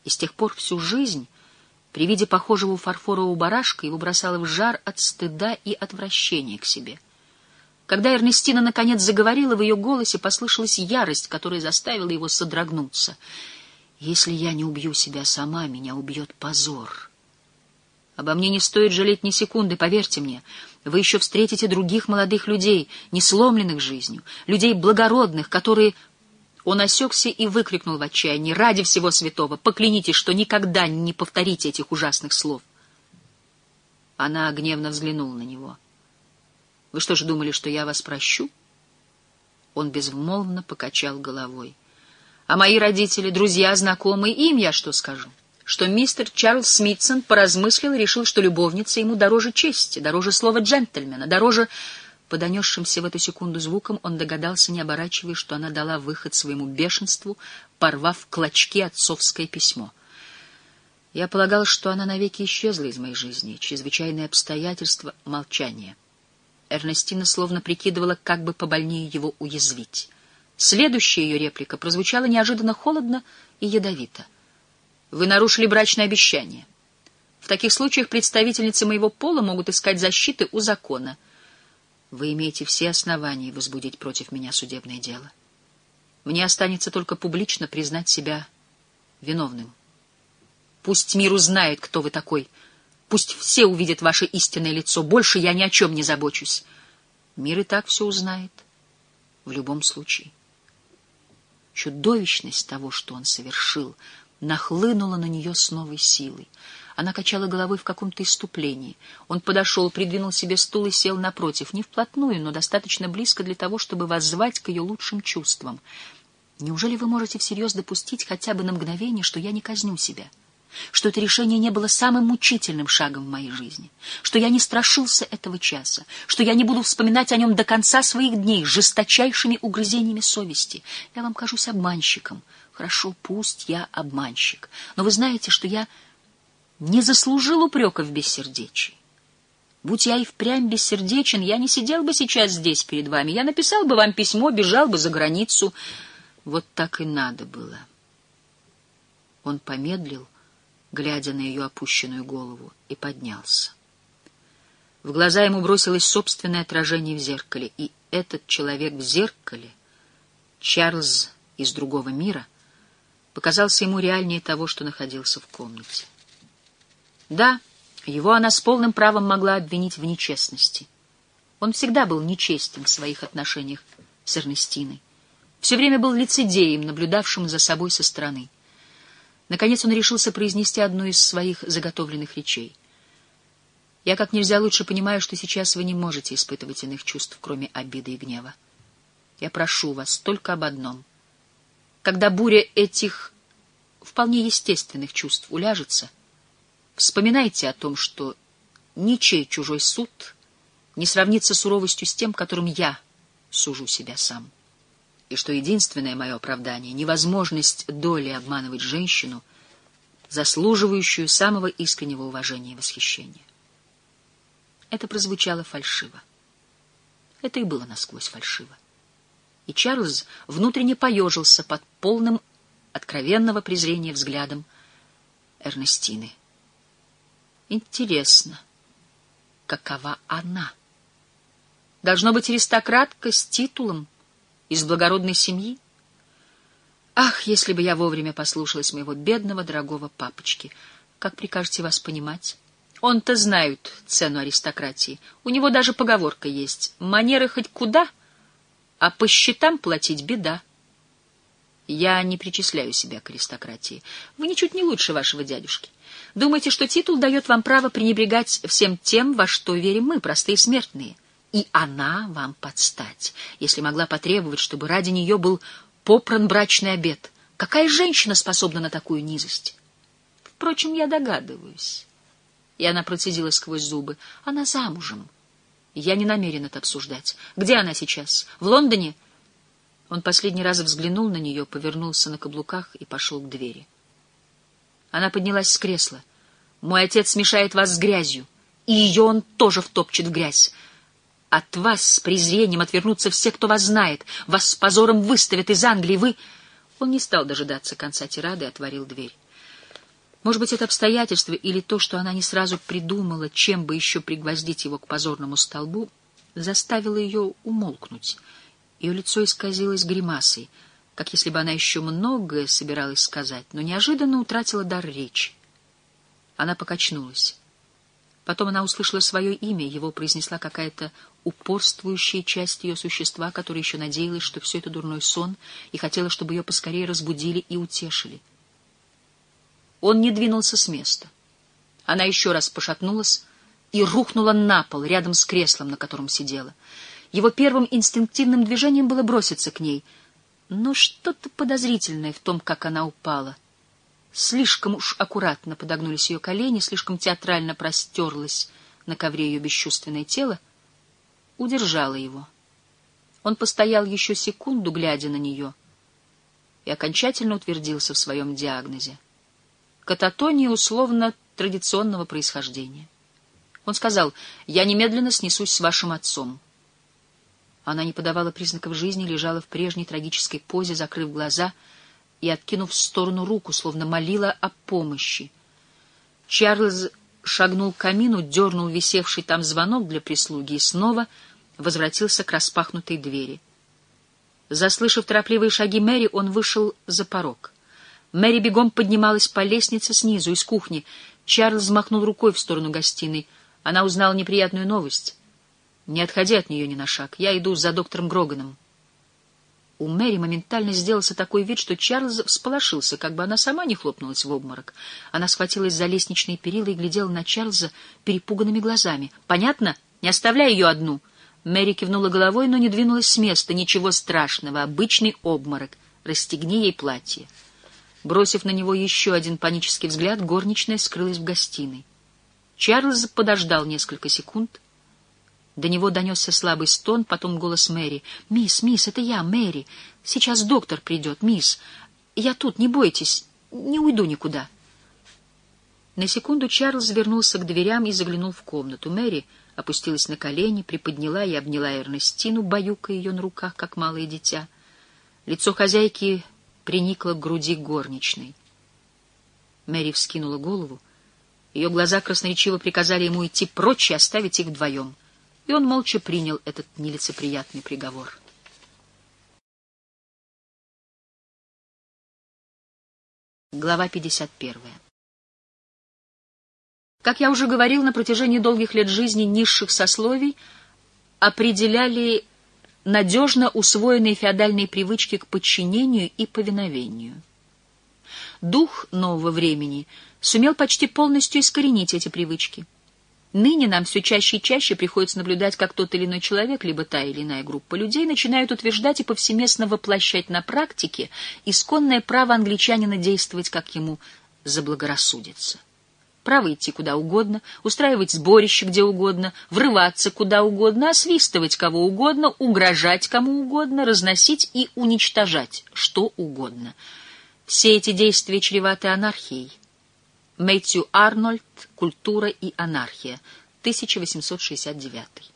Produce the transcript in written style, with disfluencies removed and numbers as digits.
И с тех пор всю жизнь при виде похожего фарфорового барашка его бросало в жар от стыда и отвращения к себе. Когда Эрнестина наконец заговорила, в ее голосе послышалась ярость, которая заставила его содрогнуться. «Если я не убью себя сама, меня убьет позор. Обо мне не стоит жалеть ни секунды, поверьте мне. Вы еще встретите других молодых людей, не сломленных жизнью, людей благородных, которые...» Он осекся и выкрикнул в отчаянии: «Ради всего святого, поклянитесь, что никогда не повторите этих ужасных слов!» Она гневно взглянула на него. «Вы что же думали, что я вас прощу?» Он безмолвно покачал головой. «А мои родители, друзья, знакомые, им я что скажу? Что мистер Чарльз Смитсон поразмыслил и решил, что любовница ему дороже чести, дороже слова джентльмена, дороже...» По донесшимся в эту секунду звукам он догадался, не оборачиваясь, что она дала выход своему бешенству, порвав в клочки отцовское письмо. Я полагал, что она навеки исчезла из моей жизни. Чрезвычайные обстоятельства — молчание. Эрнестина словно прикидывала, как бы побольнее его уязвить. Следующая ее реплика прозвучала неожиданно холодно и ядовито. «Вы нарушили брачное обещание. В таких случаях представительницы моего пола могут искать защиты у закона. Вы имеете все основания возбудить против меня судебное дело. Мне останется только публично признать себя виновным. Пусть мир узнает, кто вы такой. Пусть все увидят ваше истинное лицо. Больше я ни о чем не забочусь. Мир и так все узнает. В любом случае». Чудовищность того, что он совершил, нахлынула на нее с новой силой. Она качала головой в каком-то исступлении. Он подошел, придвинул себе стул и сел напротив, не вплотную, но достаточно близко для того, чтобы воззвать к ее лучшим чувствам. «Неужели вы можете всерьез допустить хотя бы на мгновение, что я не казню себя? Что это решение не было самым мучительным шагом в моей жизни? Что я не страшился этого часа? Что я не буду вспоминать о нем до конца своих дней с жесточайшими угрызениями совести? Я вам кажусь обманщиком. Хорошо, пусть я обманщик. Но вы знаете, что я не заслужил упрека в бессердечии. Будь я и впрямь бессердечен, я не сидел бы сейчас здесь перед вами. Я написал бы вам письмо, бежал бы за границу. Вот так и надо было». Он помедлил, глядя на ее опущенную голову, и поднялся. В глаза ему бросилось собственное отражение в зеркале, и этот человек в зеркале, Чарльз из другого мира, показался ему реальнее того, что находился в комнате. Да, его она с полным правом могла обвинить в нечестности. Он всегда был нечестен в своих отношениях с Эрнестиной. Все время был лицедеем, наблюдавшим за собой со стороны. Наконец он решился произнести одну из своих заготовленных речей. «Я как нельзя лучше понимаю, что сейчас вы не можете испытывать иных чувств, кроме обиды и гнева. Я прошу вас только об одном. Когда буря этих вполне естественных чувств уляжется, вспоминайте о том, что ничей чужой суд не сравнится суровостью с тем, которым я сужу себя сам, и что единственное мое оправдание — невозможность доли обманывать женщину, заслуживающую самого искреннего уважения и восхищения». Это прозвучало фальшиво. Это и было насквозь фальшиво. И Чарльз внутренне поежился под полным откровенного презрения взглядом Эрнестины. Интересно, какова она? Должно быть аристократка с титулом, из благородной семьи? Ах, если бы я вовремя послушалась моего бедного, дорогого папочки! Как прикажете вас понимать? Он-то знает цену аристократии. У него даже поговорка есть: манеры хоть куда, а по счетам платить беда. Я не причисляю себя к аристократии. Вы ничуть не лучше вашего дядюшки. Думаете, что титул дает вам право пренебрегать всем тем, во что верим мы, простые смертные? И она вам подстать, если могла потребовать, чтобы ради нее был попран брачный обет. Какая женщина способна на такую низость? Впрочем, я догадываюсь. И она процедила сквозь зубы. Она замужем. Я не намерен это обсуждать. Где она сейчас? В Лондоне? Он последний раз взглянул на нее, повернулся на каблуках и пошел к двери. Она поднялась с кресла. «Мой отец смешает вас с грязью, и ее он тоже втопчет в грязь. От вас с презрением отвернутся все, кто вас знает. Вас с позором выставят из Англии. Вы...» Он не стал дожидаться конца тирады и отворил дверь. Может быть, это обстоятельство или то, что она не сразу придумала, чем бы еще пригвоздить его к позорному столбу, заставило ее умолкнуть. Ее лицо исказилось гримасой, как если бы она еще многое собиралась сказать, но неожиданно утратила дар речи. Она покачнулась. Потом она услышала свое имя, его произнесла какая-то упорствующая часть ее существа, которая еще надеялась, что все это дурной сон, и хотела, чтобы ее поскорее разбудили и утешили. Он не двинулся с места. Она еще раз пошатнулась и рухнула на пол рядом с креслом, на котором сидела. Его первым инстинктивным движением было броситься к ней, но что-то подозрительное в том, как она упала. Слишком уж аккуратно подогнулись ее колени, слишком театрально простерлось на ковре ее бесчувственное тело, удержало его. Он постоял еще секунду, глядя на нее, и окончательно утвердился в своем диагнозе. Кататония условно-традиционного происхождения. Он сказал: «Я немедленно снесусь с вашим отцом». Она не подавала признаков жизни, лежала в прежней трагической позе, закрыв глаза и откинув в сторону руку, словно молила о помощи. Чарльз шагнул к камину, дернул висевший там звонок для прислуги и снова возвратился к распахнутой двери. Заслышав торопливые шаги Мэри, он вышел за порог. Мэри бегом поднималась по лестнице снизу, из кухни. Чарльз махнул рукой в сторону гостиной. Она узнала неприятную новость. «Не отходи от нее ни на шаг. Я иду за доктором Гроганом». У Мэри моментально сделался такой вид, что Чарльз всполошился, как бы она сама не хлопнулась в обморок. Она схватилась за лестничные перила и глядела на Чарльза перепуганными глазами. «Понятно? Не оставляй ее одну». Мэри кивнула головой, но не двинулась с места. «Ничего страшного. Обычный обморок. Расстегни ей платье». Бросив на него еще один панический взгляд, горничная скрылась в гостиной. Чарльз подождал несколько секунд. До него донесся слабый стон, потом голос Мэри. «Мисс, это я, Мэри. Сейчас доктор придет, мисс. Я тут, не бойтесь, не уйду никуда». На секунду Чарльз вернулся к дверям и заглянул в комнату. Мэри опустилась на колени, приподняла и обняла Эрнестину, баюкая ее на руках, как малое дитя. Лицо хозяйки приникла к груди горничной. Мэри вскинула голову. Ее глаза красноречиво приказали ему идти прочь и оставить их вдвоем. И он молча принял этот нелицеприятный приговор. Глава 51. Как я уже говорил, на протяжении долгих лет жизни низших сословий определяли надежно усвоенные феодальные привычки к подчинению и повиновению. Дух нового времени сумел почти полностью искоренить эти привычки. Ныне нам все чаще и чаще приходится наблюдать, как тот или иной человек, либо та или иная группа людей начинают утверждать и повсеместно воплощать на практике исконное право англичанина действовать, как ему заблагорассудится. Право идти куда угодно, устраивать сборище где угодно, врываться куда угодно, освистывать кого угодно, угрожать кому угодно, разносить и уничтожать что угодно. Все эти действия чреваты анархией. Мэтью Арнольд «Культура и анархия», 1869.